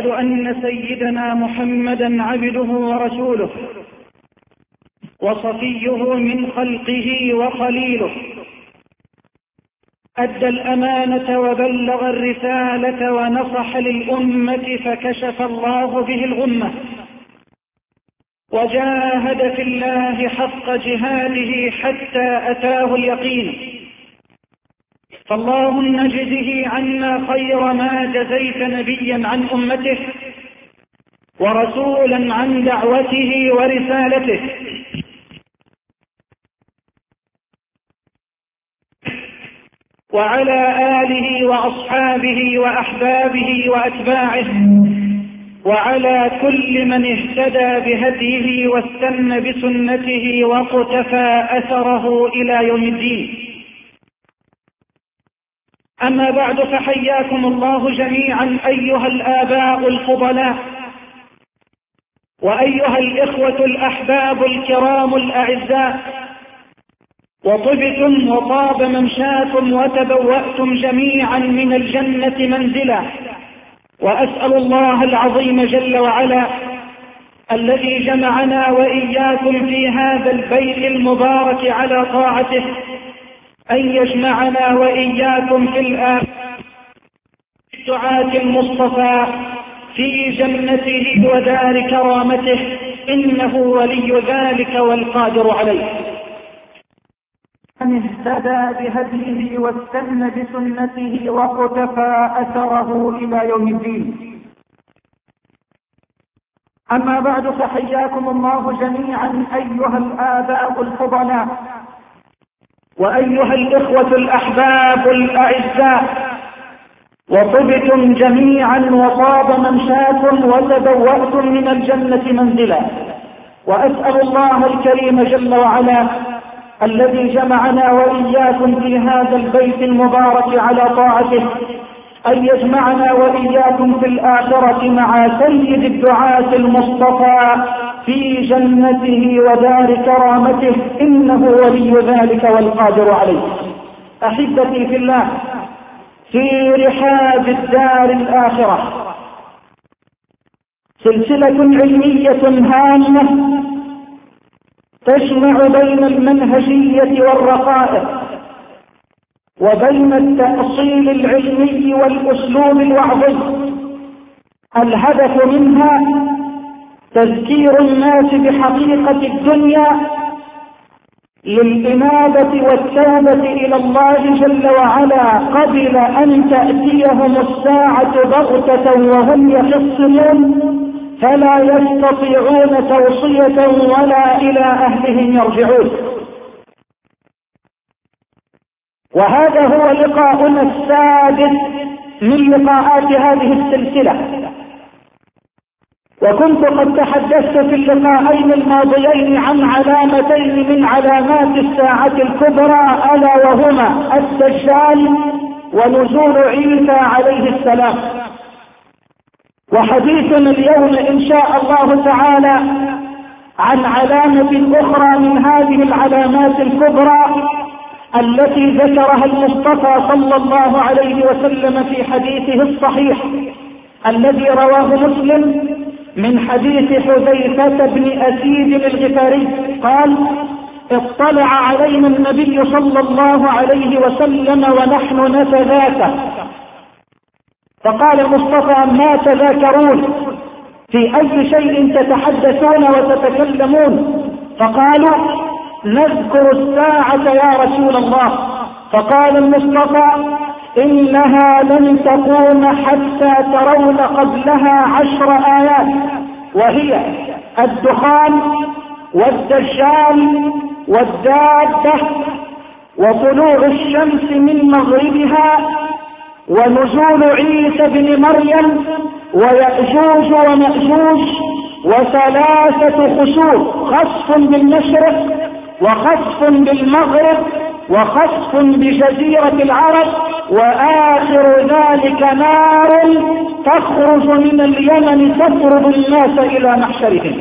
أن سيدنا محمدا عبده ورسوله وصفيه من خلقه وخليله، أدى الأمانة وبلغ الرسالة ونصح للأمة فكشف الله به الغمة، وجاهد في الله حق جهاده حتى أتاه اليقين. فاللهم اجزه عنا خير ما جزيت نبيا عن أمته ورسولا عن دعوته ورسالته، وعلى آله وأصحابه وأحبابه وأتباعه، وعلى كل من اهتدى بهديه واستنى بسنته وقتفى أثره إلى يوم الدين. أما بعد، فحياكم الله جميعا أيها الآباء الفضلاء، وأيها الإخوة الأحباب الكرام الأعزاء، وطبتم وطاب ممشاكم وتبوأتم جميعا من الجنة منزلا. وأسأل الله العظيم جل وعلا الذي جمعنا وإياكم في هذا البيت المبارك على طاعته أن يجمعنا وإياكم في الدعاة المصطفى في جنته ودار كرامته، إنه ولي ذلك والقادر عليه. من اهتدى بهديه واستنى بسنته وقتفى أثره إلى يوم الدين. أما بعد، فحياكم الله جميعا أيها الآباء الفضلاء، وأيها الإخوة الأحباب الأعزاء، وطبتم جميعا وطاب ممشاكم وتبوأتم من الجنة منزلا. وأسأل الله الكريم جل وعلا الذي جمعنا وإياكم في هذا البيت المبارك على طاعته أن يجمعنا وإياكم في الآخرة مع سيد الدعاة المصطفى في جنته ودار كرامته، إنه ولي ذلك والقادر عليه. أحبتي في الله، في رحاب الدار الآخرة سلسلة علمية هامة تجمع بين المنهجية والرقائق وبين التأصيل العلمي والأسلوب الوعظي. الهدف منها تذكير الناس بحقيقة الدنيا للإنابة والتوبة إلى الله جل وعلا قبل أن تأتيهم الساعة بغتة وهم يخصمون فلا يستطيعون توصية ولا إلى أهلهم يرجعون. وهذا هو لقاؤنا السادس من لقاءات هذه السلسلة. وكنت قد تحدثت في اللقاءين الماضيين عن علامتين من علامات الساعة الكبرى، ألا وهما الدجال ونزول عيسى عليه السلام. وحديثنا اليوم إن شاء الله تعالى عن علامة أخرى من هذه العلامات الكبرى التي ذكرها المصطفى صلى الله عليه وسلم في حديثه الصحيح الذي رواه مسلم من حديث حذيفة بن أسيد الغفاري قال: اطلع علينا النبي صلى الله عليه وسلم ونحن نتذاكى، فقال المصطفى: ما تذاكرون؟ في أي شيء تتحدثون وتتكلمون؟ فقالوا: نذكر الساعة يا رسول الله. فقال المصطفى: إنها لن تقوم حتى ترون قبلها 10 آيات، وهي الدخان والدجال والدابة وطلوع الشمس من مغربها ونزول عيسى بن مريم ويأجوج ومأجوج وثلاثة خسوف، خسف بالمشرق وخسف بالمغرب وخسف بجزيرة العرب، وآخر ذلك نار تخرج من اليمن تطرد الناس إلى محشرهم.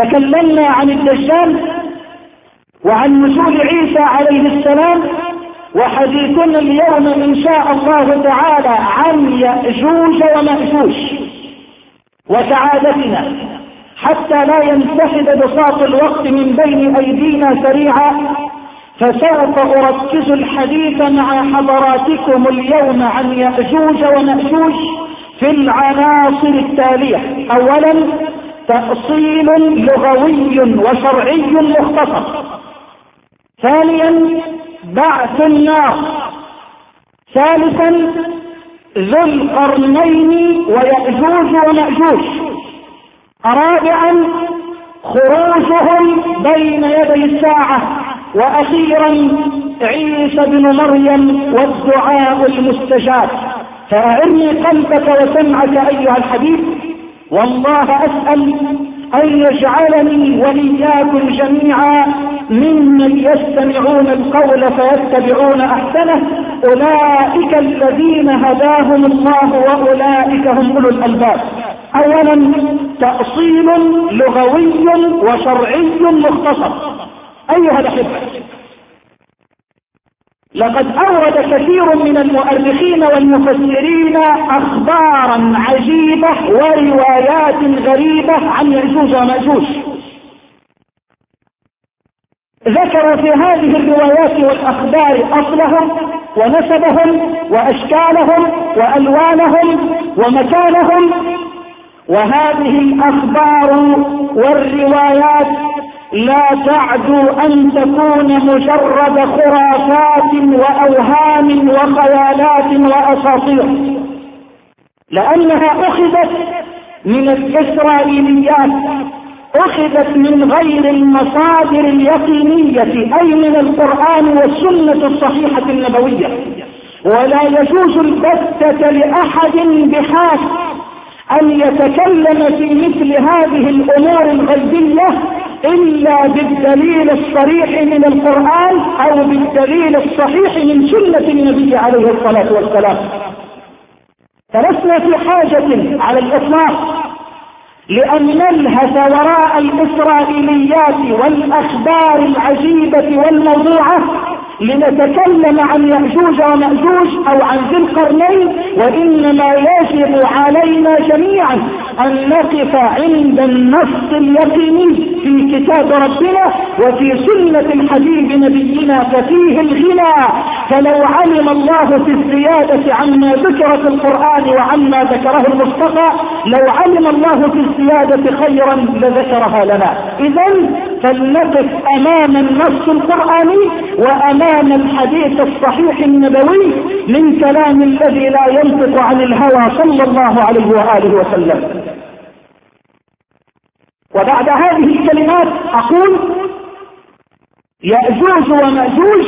تكلمنا عن الدجال وعن نزول عيسى عليه السلام وحديثنا اليوم إن شاء الله تعالى عن يأجوج ومأجوج. وكعادتنا حتى لا ينسحب بساط الوقت من بين أيدينا سريعا، فسوف أركز الحديث مع حضراتكم اليوم عن يأجوج ومأجوج في العناصر التالية. أولا تأصيل لغوي وشرعي مختصر. ثانيا بعث النار. ثالثا ذو القرنين ويأجوج ومأجوج. رابعا خروجهم بين يدي الساعة. وأخيرا عيسى بن مريم والدعاء المستجاب. فأعرني قلبك وسمعك أيها الحبيب، والله أسأل أن يجعلني وإياكم جميعا ممن يستمعون القول فيتبعون أحسنه، أولئك الذين هداهم الله وأولئك هم أولو الألباب. أولا تأصيل لغوي وشرعي مختصر. أيها الأحبة، لقد أورد كثير من المؤرخين والمفسرين أخبارا عجيبة وروايات غريبة عن يأجوج ومأجوج. ذكروا في هذه الروايات والأخبار أصلهم ونسبهم وأشكالهم وألوانهم ومكانهم. وهذه الأخبار والروايات لا تعدو أن تكون مجرد خرافات وأوهام وخيالات وأساطير، لأنها أخذت من الإسرائيليات، أخذت من غير المصادر اليقينية، أي من القرآن والسنة الصحيحة النبوية. ولا يجوز البتة لأحد بحال أن يتكلم في مثل هذه الأمور الغيبية إلا بالدليل الصريح من القرآن أو بالدليل الصحيح من سنة النبي عليه الصلاة والسلام. فلسنا في حاجة على الإطلاق لأن نلهث وراء الإسرائيليات والأخبار العجيبة والموضوعة لنتكلم عن يأجوج ومأجوج أو عن ذي القرنين، وإنما يجب علينا جميعا أن نقف عند النص اليقيني في كتاب ربنا وفي سنة الحبيب نبينا، ففيه الغنى. فلو علم الله في الزيادة عما ذكر في القرآن وعما ذكره المصطفى، لو علم الله في الزيادة خيرا لذكرها لنا. إذن فلنقف أمام النص القرآني وأمام الحديث الصحيح النبوي من كلام الذي لا ينطق عن الهوى صلى الله عليه وآله وسلم. وبعد هذه الكلمات أقول: يأجوج ومأجوج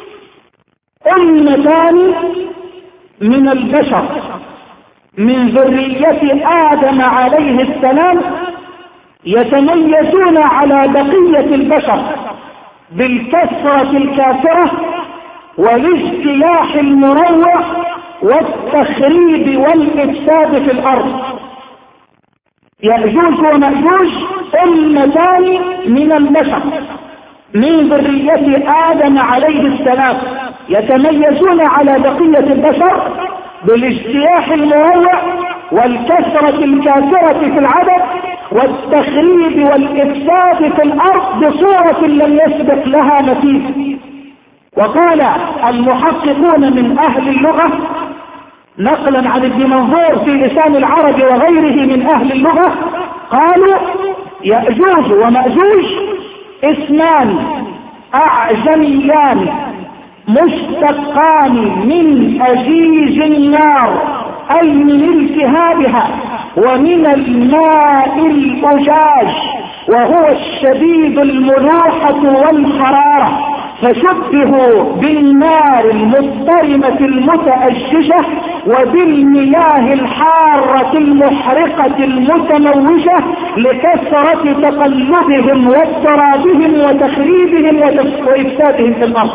أمتان من البشر من ذرية آدم عليه السلام، يتميزون على بقية البشر بالكثرة الكافرة والاجتياح المروع والتخريب والإفساد في الأرض. يأجوج ومأجوج أمتان من البشر من ذرية آدم عليه السلام، يتميزون على بقية البشر بالاجتياح المروع والكثرة الكافرة في العدد والتخريب والإفساد في الأرض بصورة لم يسبق لها مثيل. وقال المحققون من أهل اللغة نقلا عن ابن منظور في لسان العرب وغيره من أهل اللغة، قالوا: يأجوج ومأجوج اسمان أعجميان مشتقان من أجيج النار، أي من التهابها، ومن الماء الأجاج وهو الشديد الملوحة والحرارة، فشبهوا بالنار المضطرمة المتأججة وبالمياه الحارة المحرقة المتموجة لكثرة تقلبهم واضطرابهم وتخريبهم وإفسادهم في الأرض.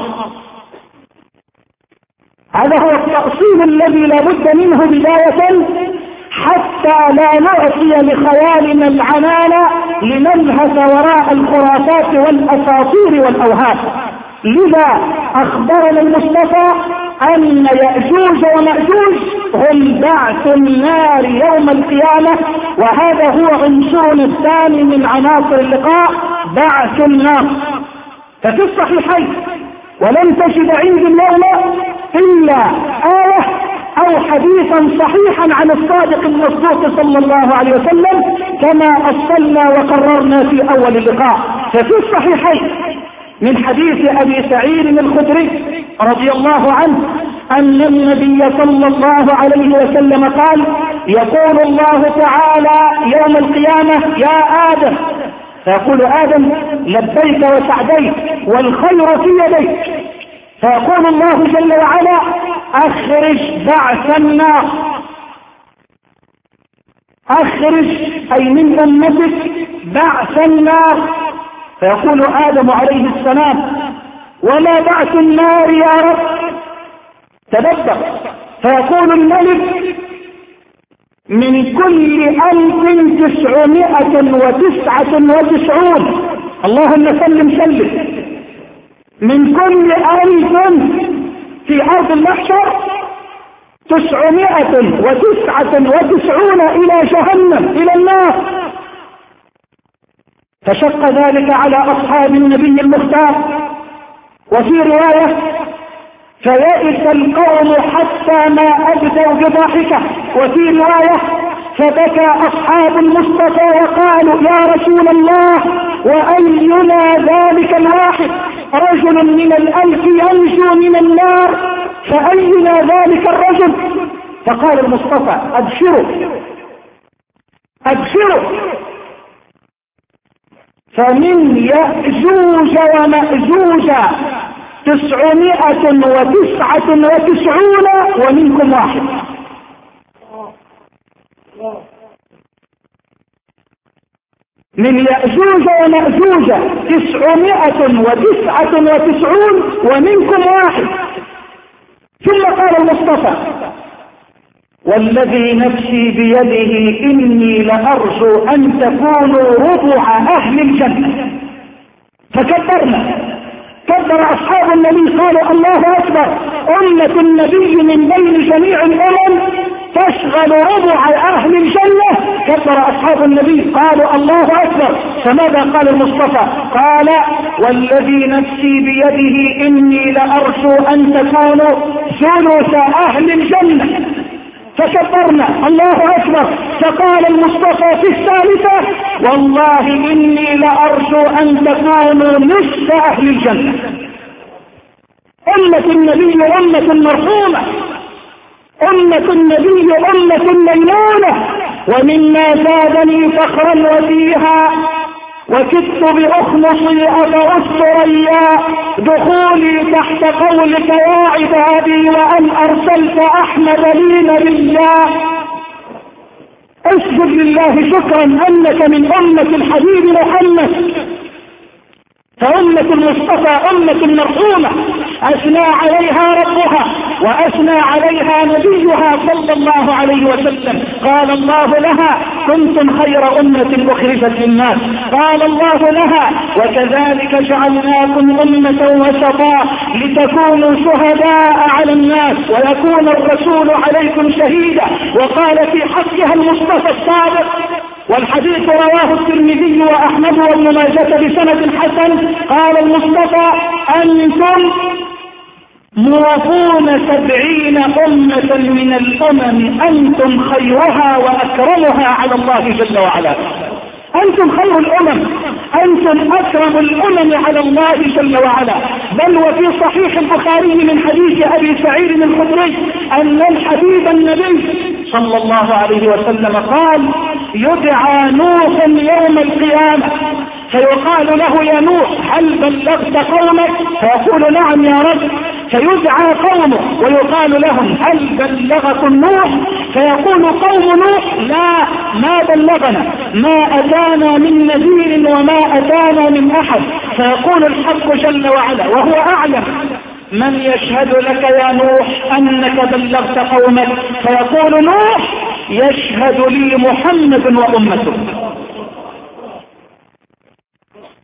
هذا هو التأصيل الذي لا بد منه بداية حتى لا نعطي لخيالنا العنان لنلهث وراء الخرافات والأساطير والأوهام. لذا أخبرنا المصطفى أن يأجوج ومأجوج هم بعث النار يوم القيامة، وهذا هو عنصر الثاني من عناصر اللقاء، بعث النار. ففي الصحيحين ولم تجد عندي اليوم إلا آية أو حديثا صحيحا عن الصادق المصدوق صلى الله عليه وسلم كما أصلنا وقررنا في أول اللقاء. ففي الصحيحين من حديث أبي سعيد الخدري رضي الله عنه أن النبي صلى الله عليه وسلم قال: يقول الله تعالى يوم القيامة: يا آدم، فيقول آدم: لبيك وسعديك والخير في يديك. فيقول الله جل وعلا: أخرج بعث النار، أخرج أي من أمتك بعث النار. فيقول آدم عليه السلام: وما بعث النار يا رب؟ تدبر. فيقول الملك: من كل 1999، اللهم سلم سلم، من كل 1000 في أرض المحشر 999 إلى جهنم، إلى النار. فشق ذلك على أصحاب النبي المختار. وفي رواية: فيئس القوم حتى ما أبدوا بضاحكه. وفي رواية: فبكى أصحاب المصطفى وقالوا: يا رسول الله، وأينا ذلك الواحد؟ رجل من 1000 ينجو من النار، فأينا ذلك الرجل؟ فقال المصطفى: أبشروا أبشروا، فمن يأجوج ومأجوج 999 ومنكم واحد. من يأجوج ومأجوج 999 ومنكم واحد. ثم قال المصطفى: والذي نفسي بيده إني لأرجو أن تكونوا ربع أهل الجنة. فكبرنا، كبر أصحاب النبي، قالوا: الله أكبر، أمة النبي من بين جميع الأمم تشغل ربع أهل الجنة. كبر أصحاب النبي، قالوا: الله أكبر. فماذا قال المصطفى؟ قال: والذي نفسي بيده إني لأرجو أن تكونوا ثلث أهل الجنة. فكبرنا، الله أكبر. فقال المصطفى في الثالثة: والله إني لأرجو أن تكونوا نصف أهل الجنة. أمة النبي أمة مرحومة، أمة النبي أمة ميمونة. ومما زادني فخرا وفيها وكدت بأخلصي أبا الثريا دخولي تحت قولك يا عبادي وأن أرسلت أحمد لي نبيا. اسجد لله شكرا أنك من أمة الحبيب محمد. فأمة المصطفى أمة مرحومة أثنى عليها ربها وأثنى عليها نبيها صلى الله عليه وسلم. قال الله لها: كنتم خير أمة أخرجت للناس. قال الله لها: وكذلك جعلناكم أمة وسطا لتكونوا شهداء على الناس ويكون الرسول عليكم شهيدا. وقال في حقها المصطفى الصادق، والحديث رواه الترمذي وأحمد وابن ماجه بسند حسن، قال المصطفى: أنتم موافون 70 أمة من الأمم أنتم خيرها وأكرمها على الله جل وعلا. أنتم خير الأمم، أنتم أكرم الأمم على الله جل وعلا. بل وفي صحيح البخاري من حديث أبي سعيد الخدري أن الحبيب النبي صلى الله عليه وسلم قال: يدعى نوح يوم القيامة فيقال له: يا نوح هل بلغت قومك؟ فيقول: نعم يا رب. فيدعى قومه ويقال لهم: هل بلغكم نوح؟ فيقول قوم نوح: لا، ما بلغنا، ما أتانا من نذير وما أتانا من أحد. فيقول الحق جل وعلا وهو أعلم: من يشهد لك يا نوح أنك بلغت قومك؟ فيقول نوح: يشهد لي محمد وأمته.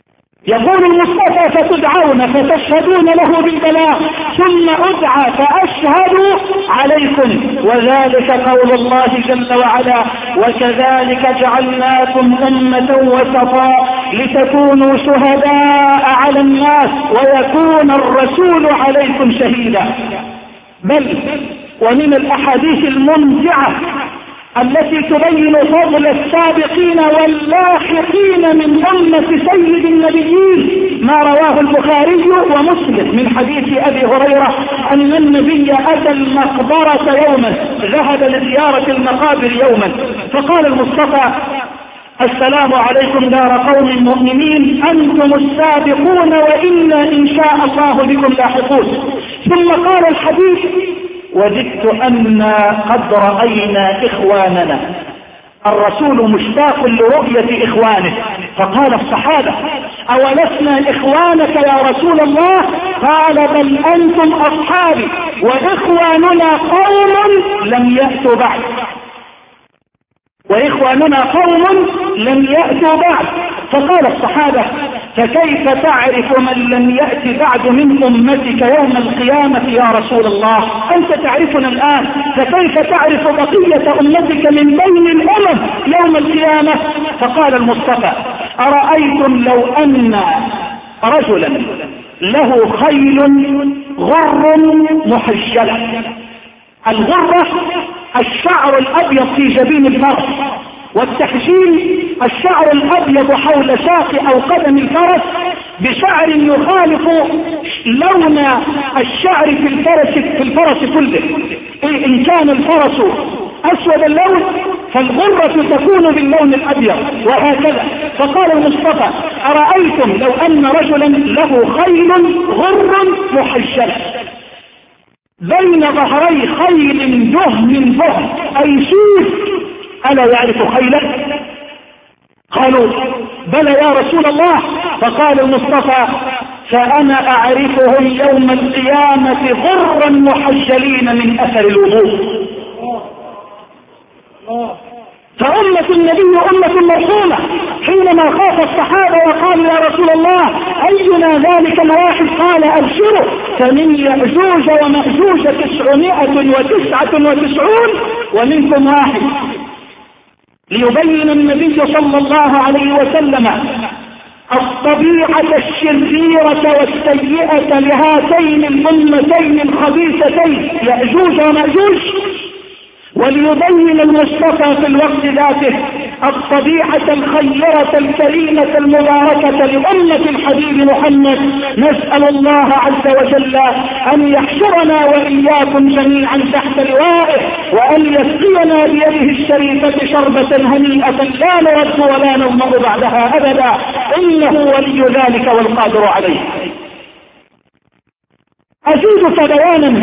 يقول المصطفى فتدعون فتشهدون له بالبلاء ثم ادعى فاشهد عليكم، وذلك قول الله جل وعلا: وكذلك جعلناكم أمة وسطا لتكونوا شهداء على الناس ويكون الرسول عليكم شهيدا. بل ومن الأحاديث الممتعة التي تبين فضل السابقين واللاحقين من أمة سيد النبيين ما رواه البخاري ومسلم من حديث أبي هريرة أن النبي أتى المقبرة يوما، ذهب لزيارة المقابر يوما، فقال المصطفى: السلام عليكم دار قوم مؤمنين، أنتم السابقون وإنا إن شاء الله بكم لاحقون. ثم قال الحديث: وجدت أن قد رأينا إخواننا. الرسول مشتاق لرؤية إخوانه، فقال الصحابة: أولسنا إخوانك يا رسول الله؟ قال: بل أنتم أصحابي وإخواننا قوم لم يأتوا بعد، وإخواننا قوم لم يأتوا بعد. فقال الصحابة: فكيف تعرف من لم يأتي بعد من أمتك يوم القيامة يا رسول الله؟ أنت تعرفنا الآن، فكيف تعرف بقية أمتك من بين الأمم يوم القيامة؟ فقال المصطفى: أرأيتم لو أن رجلا له خيل غر محجلة. الغرة الشعر الأبيض في جبين الفرس، والتحجيل الشعر الأبيض حول ساق أو قدم الفرس بشعر يخالف لون الشعر في الفرس كله. إن كان الفرس أسود اللون فالغرة تكون باللون الأبيض وهكذا. فقال المصطفى: أرأيتم لو أن رجلا له خيل غر محجلة بين ظهري خيل دهم دهم أي سيف، ألا يعرف خيلا؟ قالوا: بلى يا رسول الله. فقال المصطفى: فأنا أعرفهم يوم القيامة غرا محجلين من أثر الوضوء. فأمة النبي أمة مرحومة. حينما خاف الصحابة وقالوا: يا رسول الله أينا ذلك الواحد؟ قال: أبشروا، فمن يأجوج ومأجوج 999 ومنكم واحد. ليبين النبي صلى الله عليه وسلم الطبيعة الشريرة والسيئة لهاتين الأمتين الخبيثتين يأجوج ومأجوج، وليبين المصطفى في الوقت ذاته الطبيعة الخيرة الكريمة المباركة لأمة الحبيب محمد. نسأل الله عز وجل أن يحشرنا وإياكم جميعا تحت لوائه، وأن يسقينا بيده الشريفة شربة هنيئة لا نرد ولا نظمأ بعدها أبدا، إنه ولي ذلك والقادر عليه. أزيدك بيانا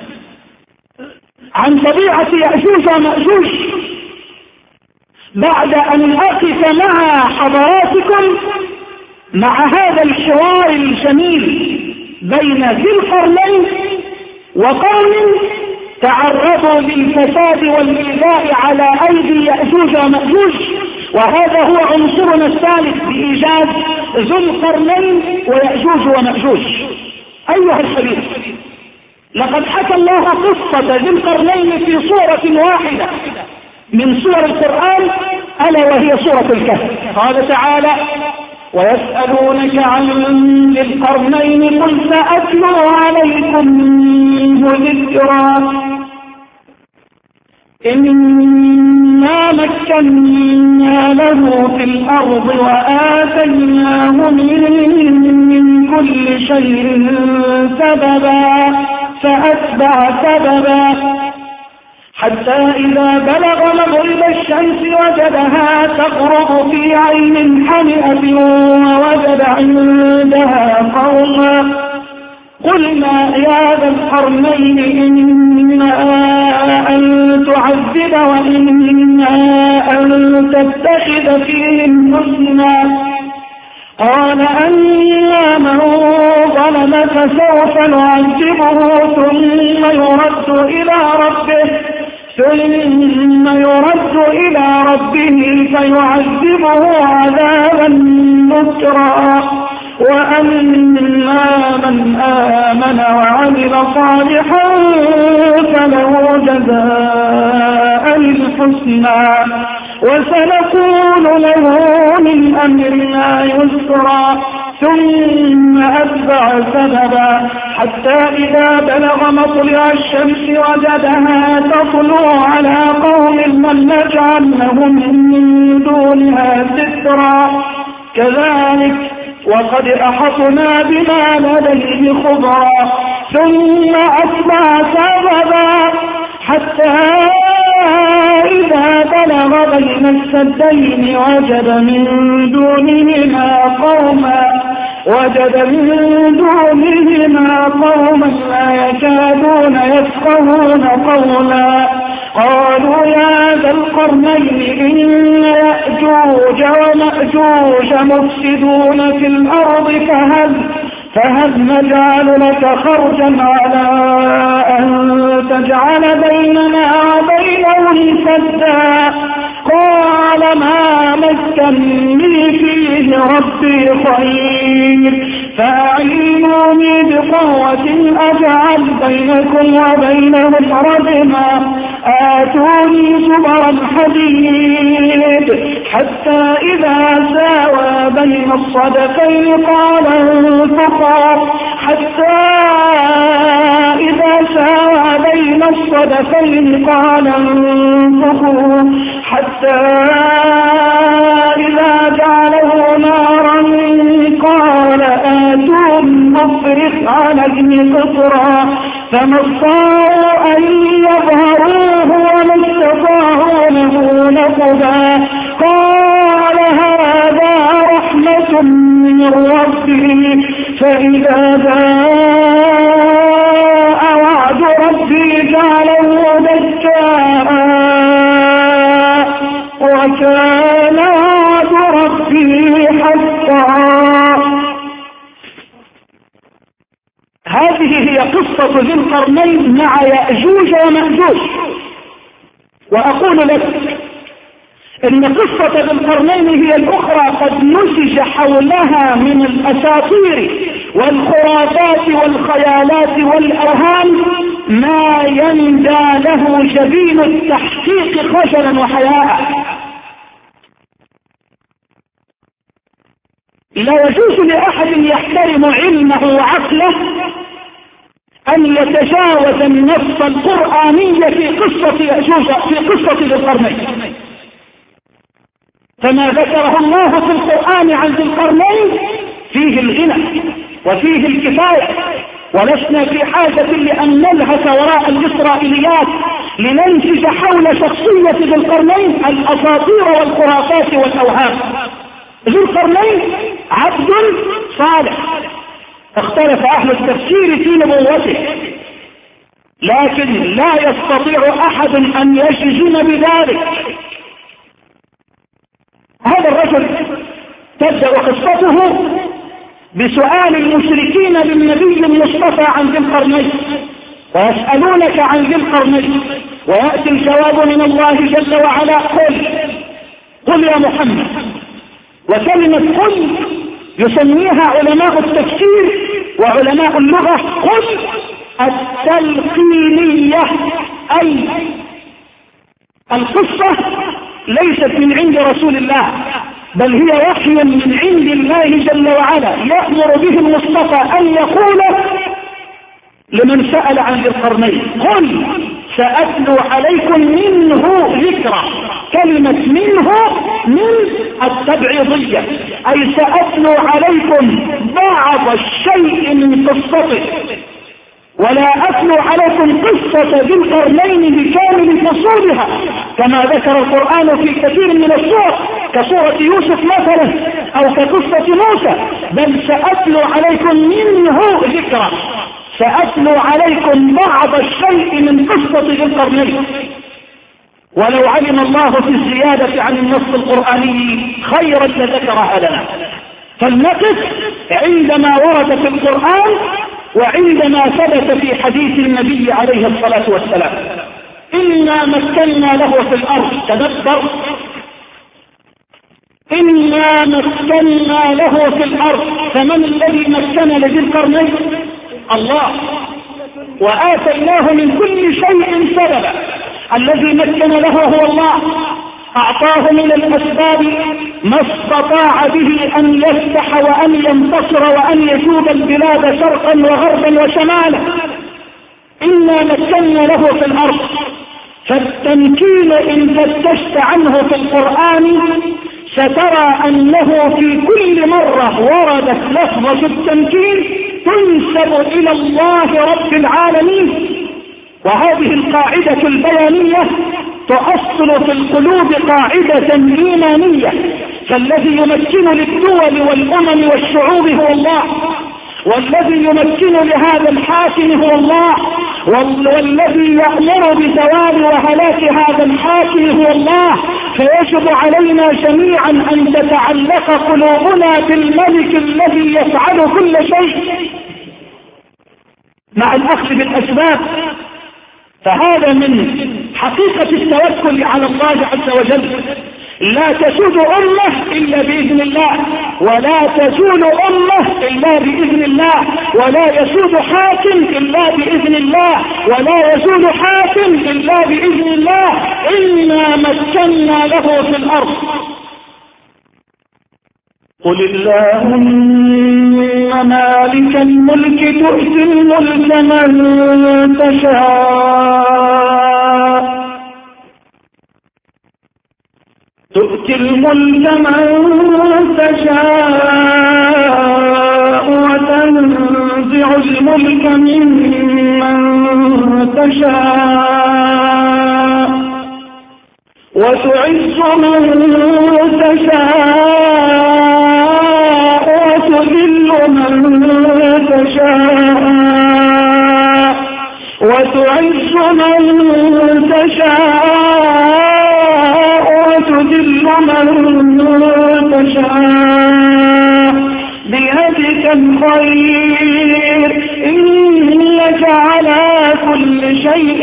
عن طبيعة يأجوج ومأجوج بعد أن أقف مع حضراتكم مع هذا الحوار الجميل بين ذي القرنين وقوم تعرضوا للفساد والإيذاء على أيدي يأجوج ومأجوج. وهذا هو عنصرنا الثالث بإيجاد ذو القرنين ويأجوج ومأجوج. أيها الحبيب، لقد حكى الله قصة ذي القرنين في سورة واحدة من سور القرآن، ألا وهي سورة الكهف. قال تعالى: ويسألونك عن ذي القرنين قل سأتلو عليكم منه ذكرا إنا مكنا له في الأرض وآتيناه من كل شيء سببا فأتبع سببا حتى إذا بلغ مغرب الشمس وجدها تغرب في عين حمئة ووجد عندها قوما قلنا يا ذا القرنين إما أن تعذب وإما أن تتخذ فيهم حسنا قال أما من ظلم فسوف نعذبه ثم يرد إلى ربه فيعذبه عذابا نكرا وأما من آمن وعمل صالحا فله جزاء الحسنى وسنقول له من أمرنا يسرا ثم أتبع سببا حتى إذا بلغ مطلع الشمس وجدها تطلع على قوم لم نجعل لهم من دونها سترا كذلك وقد أحطنا بما لديه خبرا ثم أتبع سببا حتى إذا بلغ بين السدين وجد من دونهما قوما لا يكادون يفقهون قولا قالوا يا ذا القرنين إن يأجوج ومأجوج مفسدون في الأرض فهل نجعل لك خرجا على أن تجعل بيننا وبينهم سدا قال ما مكنني فيه ربي خير فأعينوني بقوة أجعل بينكم وبينهم ردما آتوني زبر الحديد حتى إذا ساوى بين الصدفين قال انفخوا حتى إذا ساوى بين الصدفين قال انفخوا حتى إذا جعله نارا قال آتون مفرق عليه قطرا فما استطاعوا أن يظهروه وما استطاعوا له نقبا قال هذا رحمة من ربي فإذا جاء وعد ربي جعله دكاء وكان وعد ربي حقا. هذه هي قصة ذي القرنين مع يأجوج ومأجوج. وأقول لك إن قصة ذي القرنين هي الأخرى قد نسج حولها من الأساطير والخرافات والخيالات والأوهام ما يندى له جبين التحقيق خجلا وحياء. لا يجوز لأحد يحترم علمه وعقله أن يتجاوز النص القرآني في قصة يأجوج في قصة ذي القرنين. فما ذكره الله في القرآن عن ذي القرنين فيه الغنى وفيه الكفاية، ولسنا في حاجة لأن نلهث وراء الإسرائيليات لننسج حول شخصية ذي القرنين الأساطير والخرافات والأوهام. ذي القرنين عبد صالح اختلف أهل التفسير في نبوته، لكن لا يستطيع أحد أن يجزم بذلك. هذا الرجل تبدأ قصته بسؤال المشركين للنبي المصطفى عن ذي القرنين، ويسألونك عن ذي القرنين، ويأتي الجواب من الله جل وعلا قل يا محمد. وكلمة قل يسميها علماء التفسير وعلماء اللغة قل التلقينية، أي القصة ليست من عند رسول الله بل هي وحي من عند الله جل وعلا يأمر به المصطفى أن يقول لمن سأل عن ذي القرنين قل سأتلو عليكم منه ذكرى. كلمة منه من التبعيضية، أي سأتلو عليكم بعض الشيء من قصته، ولا أتلو عليكم قصة ذي القرنين بكامل فصولها كما ذكر القرآن في كثير من السور كسورة يوسف مثلا أو كقصة موسى، بل سأتلو عليكم منه ذكرى، سأتلو عليكم بعض الشيء من قصة ذي القرنين. ولو علم الله في الزيادة عن النص القرآني خيرا لذكرها لنا، فلنقف عندما ورد في القرآن وعندما ثبت في حديث النبي عليه الصلاة والسلام. إنا مكنا له في الأرض، تدبر، إنا مكنا له في الأرض. فمن الذي مكن لذي القرنين؟ الله. وآتيناه من كل شيء سببا. الذي مكن له هو الله، أعطاه من الأسباب ما استطاع به أن يفتح وأن ينتصر وأن يجوب البلاد شرقا وغربا وشمالا. إنا مكنا له في الأرض. فالتمكين إن فتشت عنه في القرآن سترى أنه في كل مرة وردت لفظة التمكين تنسب إلى الله رب العالمين. وهذه القاعدة البيانية تؤصل في القلوب قاعدة إيمانية. فالذي يمكن للدول والأمم والشعوب هو الله، والذي يمكن لهذا الحاكم هو الله، والذي يأمر بزوال وهلاك هذا الحاكم هو الله. فيجب علينا جميعا أن تتعلق قلوبنا بالملك الذي يفعل كل شيء مع الأخذ بالأسباب. فهذا من حقيقة التوكل على الله عز وجل. لا تسود أمة إلا بإذن الله، ولا تزول أمة إلا بإذن الله، ولا يسود حاكم إلا بإذن الله، ولا يزول حاكم إلا بإذن الله. إنا مكنا له في الأرض. قل اللهم مالك الملك تؤتي الملك من تشاء، تؤتي الملك من تشاء وتنزع الملك ممن تشاء وتعز من تشاء وتذل من تشاء وتعز من تشاء وتذل من تشاء بيدك الخير إنك على كل شيء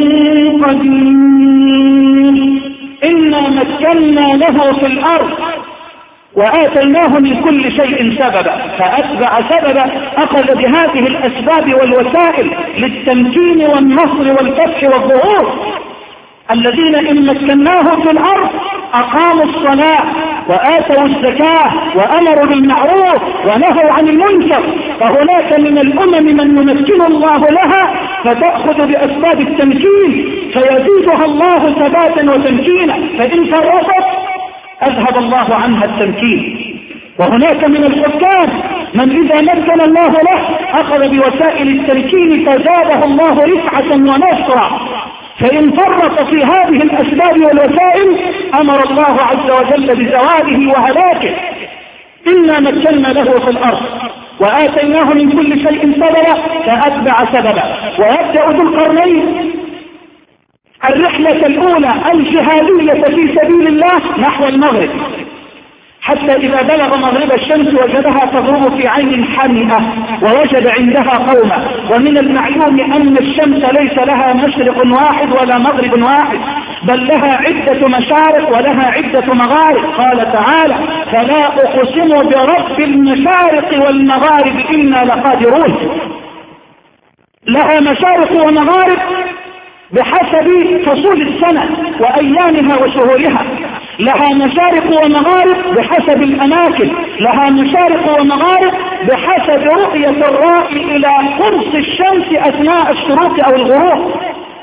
قدير. إنا مكنا له في الأرض وآتيناه من كل شيء سببا، فأتبع سببا، أخذ بهذه الأسباب والوسائل للتمكين والنصر والفتح والظهور. الذين إن مكناهم في الأرض أقاموا الصلاة وآتوا الزكاة وأمروا بالمعروف ونهوا عن المنكر. فهناك من الأمم من يمكن الله لها فتأخذ بأسباب التمكين فيزيدها الله ثباتا وتمكينا، فإن فرطت أذهب الله عنها التمكين. وهناك من الحكام من إذا مكن الله له أخذ بوسائل التمكين فزاده الله رفعة ونصرا، فإن فرط في هذه الأسباب والوسائل أمر الله عز وجل بزواله وهلاكه. إنا مكنا له في الأرض وآتيناه من كل شيء سببا فأتبع سببا. ويبدأ ذو القرنين الرحلة الأولى الجهادية في سبيل الله نحو المغرب، حتى إذا بلغ مغرب الشمس وجدها تغرب في عين حمئة ووجد عندها قوما. ومن المعلوم أن الشمس ليس لها مشرق واحد ولا مغرب واحد، بل لها عدة مشارق ولها عدة مغارب. قال تعالى: فلا أقسم برب المشارق والمغارب إنا لقادرون. لها مشارق ومغارب بحسب فصول السنة وأيامها وشهورها، لها مشارق ومغارب بحسب الأماكن، لها مشارق ومغارب بحسب رؤية الرائي إلى قرص الشمس أثناء الشروق أو الغروب.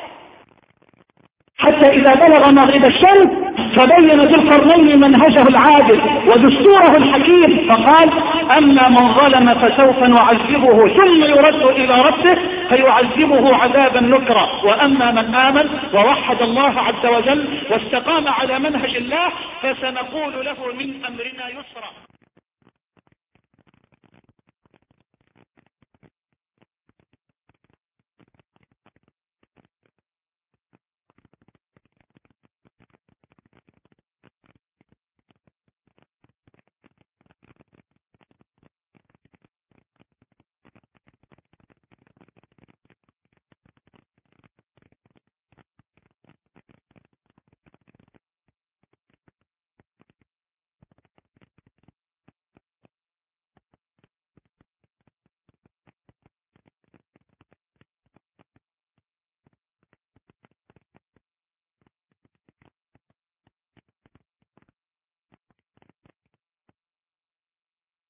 حتى إذا بلغ مغرب الشمس فبين ذو القرنين منهجه العادل ودستوره الحكيم، فقال: أما من ظلم فسوف نعذبه ثم يرد إلى ربه فيعذبه عذابا نكرا، وأما من آمن ووحد الله عز وجل واستقام على منهج الله فسنقول له من أمرنا يسرا.